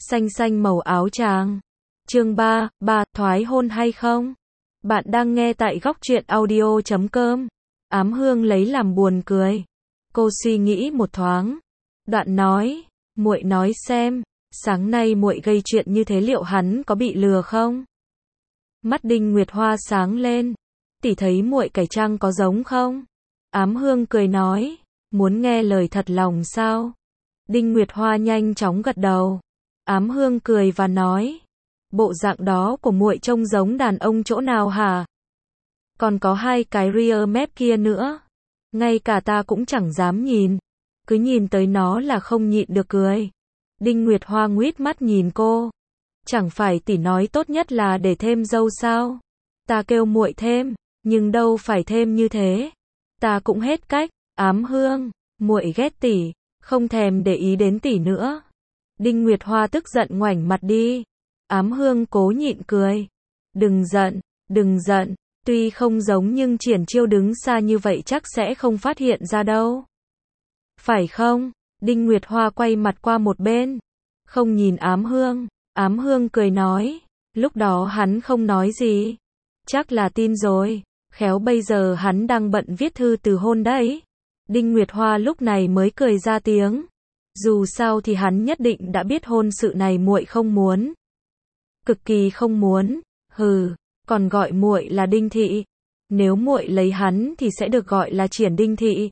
xanh xanh màu áo chàng. Chương 3, thoái hôn hay không? Bạn đang nghe tại góc truyện audio.com. Ám Hương lấy làm buồn cười. Cô suy nghĩ một thoáng. Đoạn nói, muội nói xem, sáng nay muội gây chuyện như thế liệu hắn có bị lừa không? Mắt Đinh Nguyệt Hoa sáng lên. Tỷ thấy muội cải trang có giống không? Ám Hương cười nói, muốn nghe lời thật lòng sao? Đinh Nguyệt Hoa nhanh chóng gật đầu. Ám Hương cười và nói, bộ dạng đó của muội trông giống đàn ông chỗ nào hả? Còn có hai cái rear mép kia nữa. Ngay cả ta cũng chẳng dám nhìn. Cứ nhìn tới nó là không nhịn được cười. Đinh Nguyệt Hoa nguýt mắt nhìn cô. Chẳng phải tỷ nói tốt nhất là để thêm dâu sao? Ta kêu muội thêm, nhưng đâu phải thêm như thế. Ta cũng hết cách. Ám Hương, muội ghét tỷ, không thèm để ý đến tỷ nữa. Đinh Nguyệt Hoa tức giận ngoảnh mặt đi. Ám Hương cố nhịn cười. Đừng giận, đừng giận. Tuy không giống nhưng Triển Chiêu đứng xa như vậy chắc sẽ không phát hiện ra đâu. Phải không? Đinh Nguyệt Hoa quay mặt qua một bên. Không nhìn Ám Hương. Ám Hương cười nói. Lúc đó hắn không nói gì. Chắc là tin rồi. Khéo bây giờ hắn đang bận viết thư từ hôn đấy. Đinh Nguyệt Hoa lúc này mới cười ra tiếng. Dù sao thì hắn nhất định đã biết hôn sự này muội không muốn. Cực kỳ không muốn. Hừ, còn gọi muội là Đinh thị. Nếu muội lấy hắn thì sẽ được gọi là Triển Đinh thị.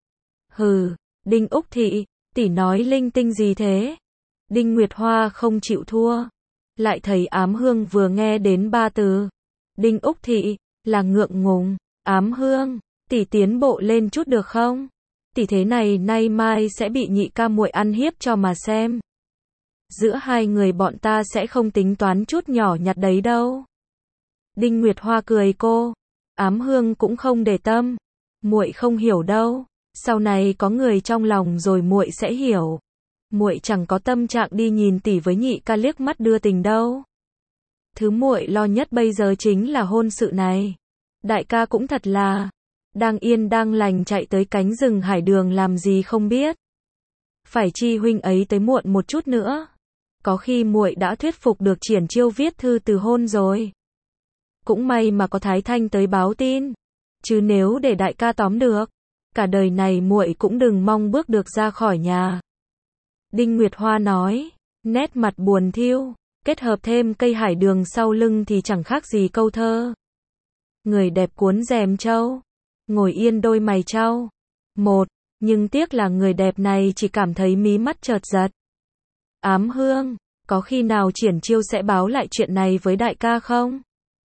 Hừ, Đinh Úc thị, tỷ nói linh tinh gì thế? Đinh Nguyệt Hoa không chịu thua. Lại thấy Ám Hương vừa nghe đến ba từ Đinh Úc thị là ngượng ngùng. Ám Hương, tỷ tiến bộ lên chút được không? Tỷ thế này nay mai sẽ bị nhị ca muội ăn hiếp cho mà xem. Giữa hai người bọn ta sẽ không tính toán chút nhỏ nhặt đấy đâu. Đinh Nguyệt Hoa cười cô. Ám Hương cũng không để tâm. Muội không hiểu đâu. Sau này có người trong lòng rồi muội sẽ hiểu. Muội chẳng có tâm trạng đi nhìn tỷ với nhị ca liếc mắt đưa tình đâu. Thứ muội lo nhất bây giờ chính là hôn sự này. Đại ca cũng thật là đang yên đang lành chạy tới cánh rừng hải đường làm gì không biết. Phải chi huynh ấy tới muộn một chút nữa. Có khi muội đã thuyết phục được Triển Chiêu viết thư từ hôn rồi. Cũng may mà có Thái Thanh tới báo tin. Chứ nếu để đại ca tóm được, cả đời này muội cũng đừng mong bước được ra khỏi nhà. Đinh Nguyệt Hoa nói, nét mặt buồn thiu, kết hợp thêm cây hải đường sau lưng thì chẳng khác gì câu thơ. Người đẹp cuốn rèm trâu, ngồi yên đôi mày trao. Một, nhưng tiếc là người đẹp này chỉ cảm thấy mí mắt chợt giật. Ám Hương, có khi nào Triển Chiêu sẽ báo lại chuyện này với đại ca không?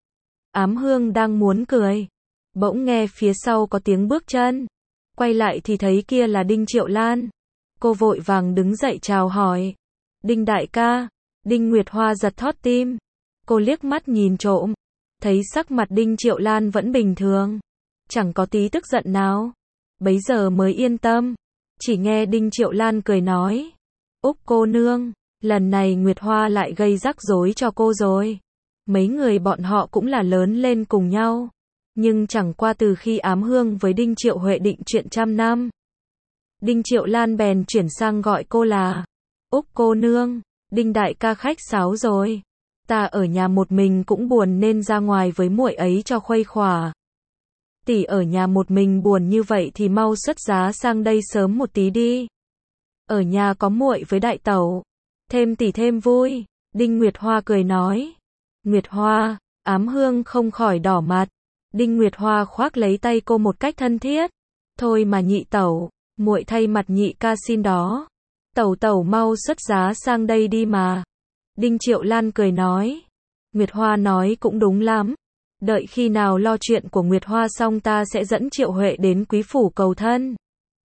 Ám Hương đang muốn cười. Bỗng nghe phía sau có tiếng bước chân. Quay lại thì thấy kia là Đinh Triệu Lan. Cô vội vàng đứng dậy chào hỏi. Đinh đại ca. Đinh Nguyệt Hoa giật thót tim. Cô liếc mắt nhìn trộm. Thấy sắc mặt Đinh Triệu Lan vẫn bình thường. Chẳng có tí tức giận nào. Bấy giờ mới yên tâm. Chỉ nghe Đinh Triệu Lan cười nói. Úc cô nương, lần này Nguyệt Hoa lại gây rắc rối cho cô rồi. Mấy người bọn họ cũng là lớn lên cùng nhau. Nhưng chẳng qua từ khi Ám Hương với Đinh Triệu Huệ định chuyện trăm năm. Đinh Triệu Lan bèn chuyển sang gọi cô là Úc cô nương. Đinh đại ca khách sáo rồi. Ta ở nhà một mình cũng buồn nên ra ngoài với muội ấy cho khuây khỏa. Tỷ ở nhà một mình buồn như vậy thì mau xuất giá sang đây sớm một tí đi. Ở nhà có muội với đại tẩu. Thêm tỷ thêm vui. Đinh Nguyệt Hoa cười nói. Nguyệt Hoa, Ám Hương không khỏi đỏ mặt. Đinh Nguyệt Hoa khoác lấy tay cô một cách thân thiết. Thôi mà nhị tẩu, muội thay mặt nhị ca xin đó. Tẩu tẩu mau xuất giá sang đây đi mà. Đinh Triệu Lan cười nói. Nguyệt Hoa nói cũng đúng lắm. Đợi khi nào lo chuyện của Nguyệt Hoa xong ta sẽ dẫn Triệu Huệ đến quý phủ cầu thân.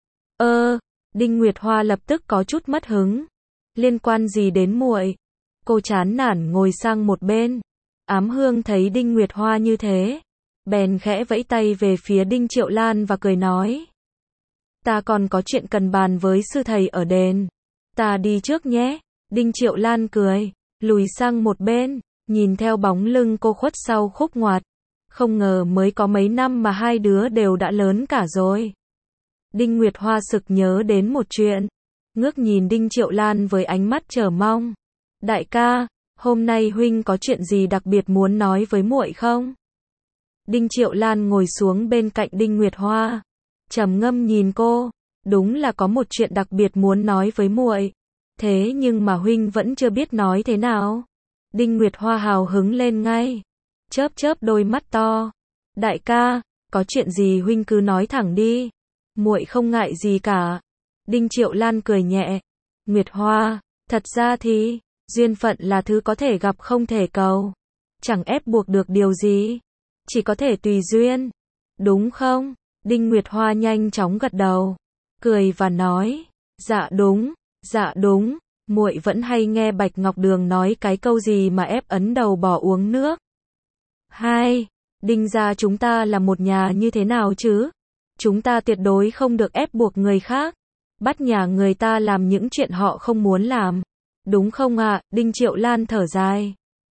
Đinh Nguyệt Hoa lập tức có chút mất hứng. Liên quan gì đến muội? Cô chán nản ngồi sang một bên. Ám Hương thấy Đinh Nguyệt Hoa như thế, bèn khẽ vẫy tay về phía Đinh Triệu Lan và cười nói. Ta còn có chuyện cần bàn với sư thầy ở đền. Ta đi trước nhé. Đinh Triệu Lan cười, lùi sang một bên, nhìn theo bóng lưng cô khuất sau khúc ngoặt. Không ngờ mới có mấy năm mà hai đứa đều đã lớn cả rồi. Đinh Nguyệt Hoa sực nhớ đến một chuyện. Ngước nhìn Đinh Triệu Lan với ánh mắt chờ mong. Đại ca, hôm nay huynh có chuyện gì đặc biệt muốn nói với muội không? Đinh Triệu Lan ngồi xuống bên cạnh Đinh Nguyệt Hoa, trầm ngâm nhìn cô, đúng là có một chuyện đặc biệt muốn nói với muội. Thế nhưng mà huynh vẫn chưa biết nói thế nào. Đinh Nguyệt Hoa hào hứng lên ngay, chớp chớp đôi mắt to. Đại ca, có chuyện gì huynh cứ nói thẳng đi, muội không ngại gì cả. Đinh Triệu Lan cười nhẹ. Nguyệt Hoa, thật ra thì, duyên phận là thứ có thể gặp không thể cầu. Chẳng ép buộc được điều gì, chỉ có thể tùy duyên. Đúng không? Đinh Nguyệt Hoa nhanh chóng gật đầu, cười và nói, dạ đúng, muội vẫn hay nghe Bạch Ngọc Đường nói cái câu gì mà ép ấn đầu bỏ uống nước. Hai, Đinh gia chúng ta là một nhà như thế nào chứ? Chúng ta tuyệt đối không được ép buộc người khác, bắt nhà người ta làm những chuyện họ không muốn làm. Đúng không ạ? Đinh Triệu Lan thở dài,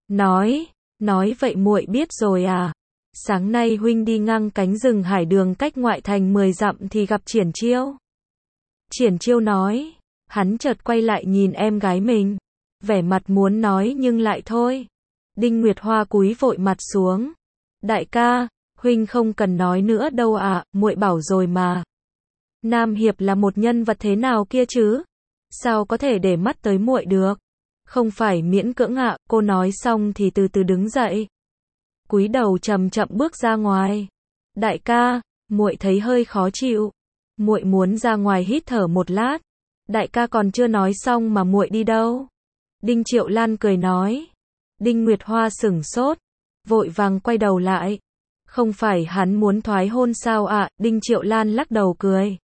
nói vậy muội biết rồi à? Sáng nay huynh đi ngang cánh rừng hải đường cách ngoại thành 10 dặm thì gặp Triển Chiêu. Triển Chiêu nói, hắn chợt quay lại nhìn em gái mình, vẻ mặt muốn nói nhưng lại thôi. Đinh Nguyệt Hoa cúi vội mặt xuống. Đại ca, huynh không cần nói nữa đâu ạ, muội bảo rồi mà. Nam Hiệp là một nhân vật thế nào kia chứ? Sao có thể để mắt tới muội được? Không phải miễn cưỡng ạ, cô nói xong thì từ từ đứng dậy, cúi đầu chậm chậm bước ra ngoài. Đại ca, muội thấy hơi khó chịu, muội muốn ra ngoài hít thở một lát. Đại ca còn chưa nói xong mà muội đi đâu? Đinh Triệu Lan cười nói. Đinh Nguyệt Hoa sửng sốt, vội vàng quay đầu lại. Không phải hắn muốn thoái hôn sao ạ? Đinh Triệu Lan lắc đầu cười.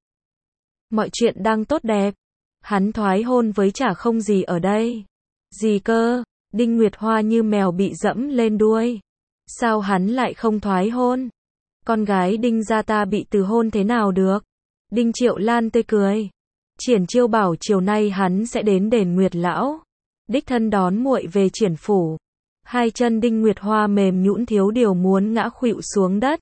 Mọi chuyện đang tốt đẹp, hắn thoái hôn với chả không gì ở đây. Gì cơ? Đinh Nguyệt Hoa như mèo bị dẫm lên đuôi. Sao hắn lại không thoái hôn? Con gái Đinh gia ta bị từ hôn thế nào được? Đinh Triệu Lan tươi cười. Triển Chiêu bảo chiều nay hắn sẽ đến đền Nguyệt Lão, đích thân đón muội về Triển phủ. Hai chân Đinh Nguyệt Hoa mềm nhũn thiếu điều muốn ngã khuỵu xuống đất.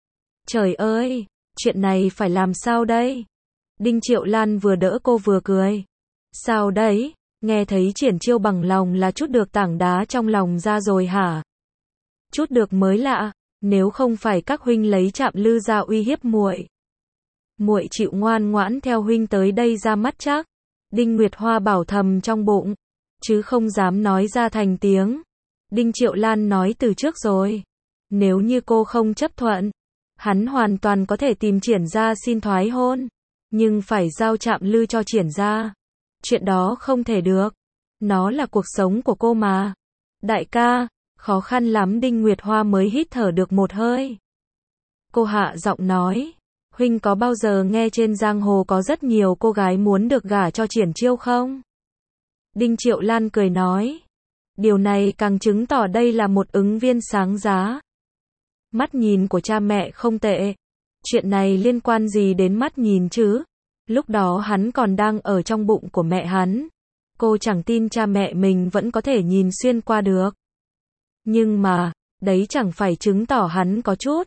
Trời ơi, chuyện này phải làm sao đây? Đinh Triệu Lan vừa đỡ cô vừa cười. Sao đấy, nghe thấy Triển Chiêu bằng lòng là trút được tảng đá trong lòng ra rồi hả? Chút được mới lạ, nếu không phải các huynh lấy Trạm Lư ra uy hiếp muội, muội chịu ngoan ngoãn theo huynh tới đây ra mắt chắc. Đinh Nguyệt Hoa bảo thầm trong bụng, chứ không dám nói ra thành tiếng. Đinh Triệu Lan nói từ trước rồi, nếu như cô không chấp thuận, hắn hoàn toàn có thể tìm Triển gia xin thoái hôn, nhưng phải giao Trạm Lư cho Triển gia. Chuyện đó không thể được, nó là cuộc sống của cô mà. Đại ca, khó khăn lắm. Đinh Nguyệt Hoa mới hít thở được một hơi. Cô hạ giọng nói, huynh có bao giờ nghe trên giang hồ có rất nhiều cô gái muốn được gả cho Triển Chiêu không? Đinh Triệu Lan cười nói, điều này càng chứng tỏ đây là một ứng viên sáng giá. Mắt nhìn của cha mẹ không tệ. Chuyện này liên quan gì đến mắt nhìn chứ? Lúc đó hắn còn đang ở trong bụng của mẹ hắn. Cô chẳng tin cha mẹ mình vẫn có thể nhìn xuyên qua được. Nhưng mà, đấy chẳng phải chứng tỏ hắn có chút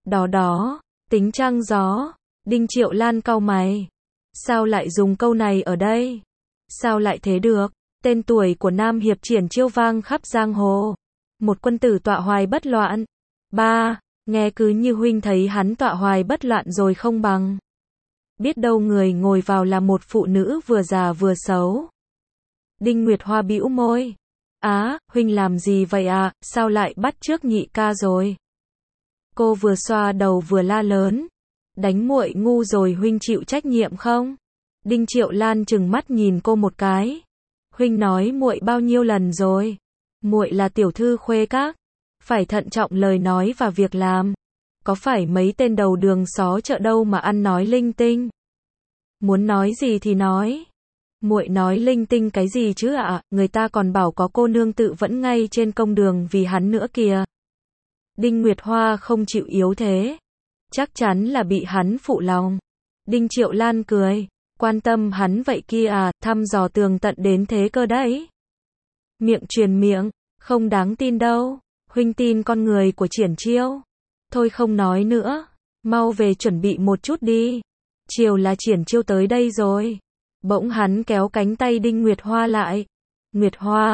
đó, tính trăng gió. Đinh Triệu Lan cau mày. Sao lại dùng câu này ở đây? Sao lại thế được? Tên tuổi của Nam Hiệp Triển Chiêu vang khắp giang hồ. Một quân tử tọa hoài bất loạn. Ba, nghe cứ như huynh thấy hắn tọa hoài bất loạn rồi không bằng. Biết đâu người ngồi vào là một phụ nữ vừa già vừa xấu. Đinh Nguyệt Hoa bĩu môi. Á, huynh làm gì vậy à, sao lại bắt chước nhị ca rồi? Cô vừa xoa đầu vừa la lớn. Đánh muội ngu rồi huynh chịu trách nhiệm không? Đinh Triệu Lan trừng mắt nhìn cô một cái. Huynh nói muội bao nhiêu lần rồi? Muội là tiểu thư khuê các, phải thận trọng lời nói và việc làm. Có phải mấy tên đầu đường xó chợ đâu mà ăn nói linh tinh? Muốn nói gì thì nói. Muội nói linh tinh cái gì chứ ạ? Người ta còn bảo có cô nương tự vẫn ngay trên công đường vì hắn nữa kìa. Đinh Nguyệt Hoa không chịu yếu thế, chắc chắn là bị hắn phụ lòng. Đinh Triệu Lan cười, quan tâm hắn vậy kia à, thăm dò tường tận đến thế cơ đấy. Miệng truyền miệng, không đáng tin đâu. Huynh tin con người của Triển Chiêu. Thôi không nói nữa, mau về chuẩn bị một chút đi. Chiều là Triển Chiêu tới đây rồi. Bỗng hắn kéo cánh tay Đinh Nguyệt Hoa lại. Nguyệt Hoa,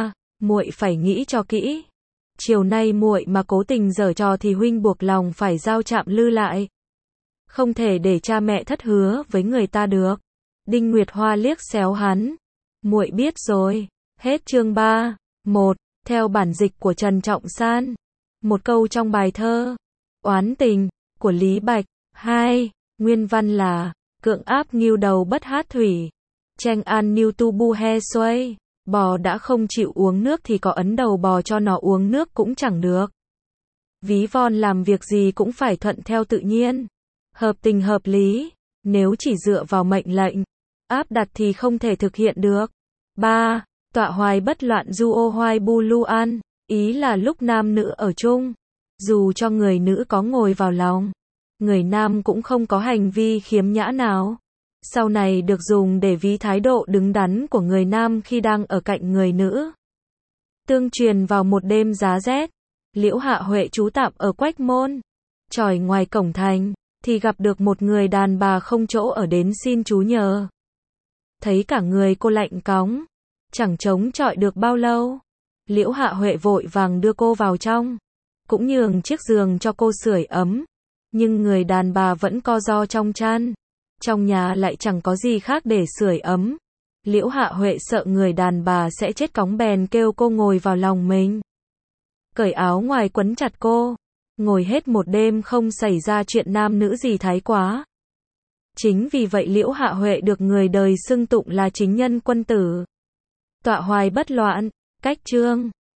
muội phải nghĩ cho kỹ. Chiều nay muội mà cố tình giở trò thì huynh buộc lòng phải giao Trạm Lư lại. Không thể để cha mẹ thất hứa với người ta được. Đinh Nguyệt Hoa liếc xéo hắn. Muội biết rồi. Hết chương 3. 1. Theo bản dịch của Trần Trọng San. Một câu trong bài thơ Oán tình của Lý Bạch. 2. Nguyên văn là cưỡng áp nghiêu đầu bất hát thủy. Tranh an niu tu bu he xuôi. Bò đã không chịu uống nước thì có ấn đầu bò cho nó uống nước cũng chẳng được. Ví von làm việc gì cũng phải thuận theo tự nhiên. Hợp tình hợp lý. Nếu chỉ dựa vào mệnh lệnh, áp đặt thì không thể thực hiện được. 3. Tọa hoài bất loạn du ô hoài bu lu an. Ý là lúc nam nữ ở chung, dù cho người nữ có ngồi vào lòng, người nam cũng không có hành vi khiếm nhã nào. Sau này được dùng để ví thái độ đứng đắn của người nam khi đang ở cạnh người nữ. Tương truyền vào một đêm giá rét, Liễu Hạ Huệ trú tạm ở Quách Môn. Chòi ngoài cổng thành, thì gặp được một người đàn bà không chỗ ở đến xin chú nhờ. Thấy cả người cô lạnh cóng, chẳng chống chọi được bao lâu. Liễu Hạ Huệ vội vàng đưa cô vào trong, cũng nhường chiếc giường cho cô sưởi ấm. Nhưng người đàn bà vẫn co ro trong chăn. Trong nhà lại chẳng có gì khác để sưởi ấm. Liễu Hạ Huệ sợ người đàn bà sẽ chết cóng bèn kêu cô ngồi vào lòng mình. Cởi áo ngoài quấn chặt cô. Ngồi hết một đêm không xảy ra chuyện nam nữ gì thái quá. Chính vì vậy Liễu Hạ Huệ được người đời xưng tụng là chính nhân quân tử. Tọa hoài bất loạn. Cách chương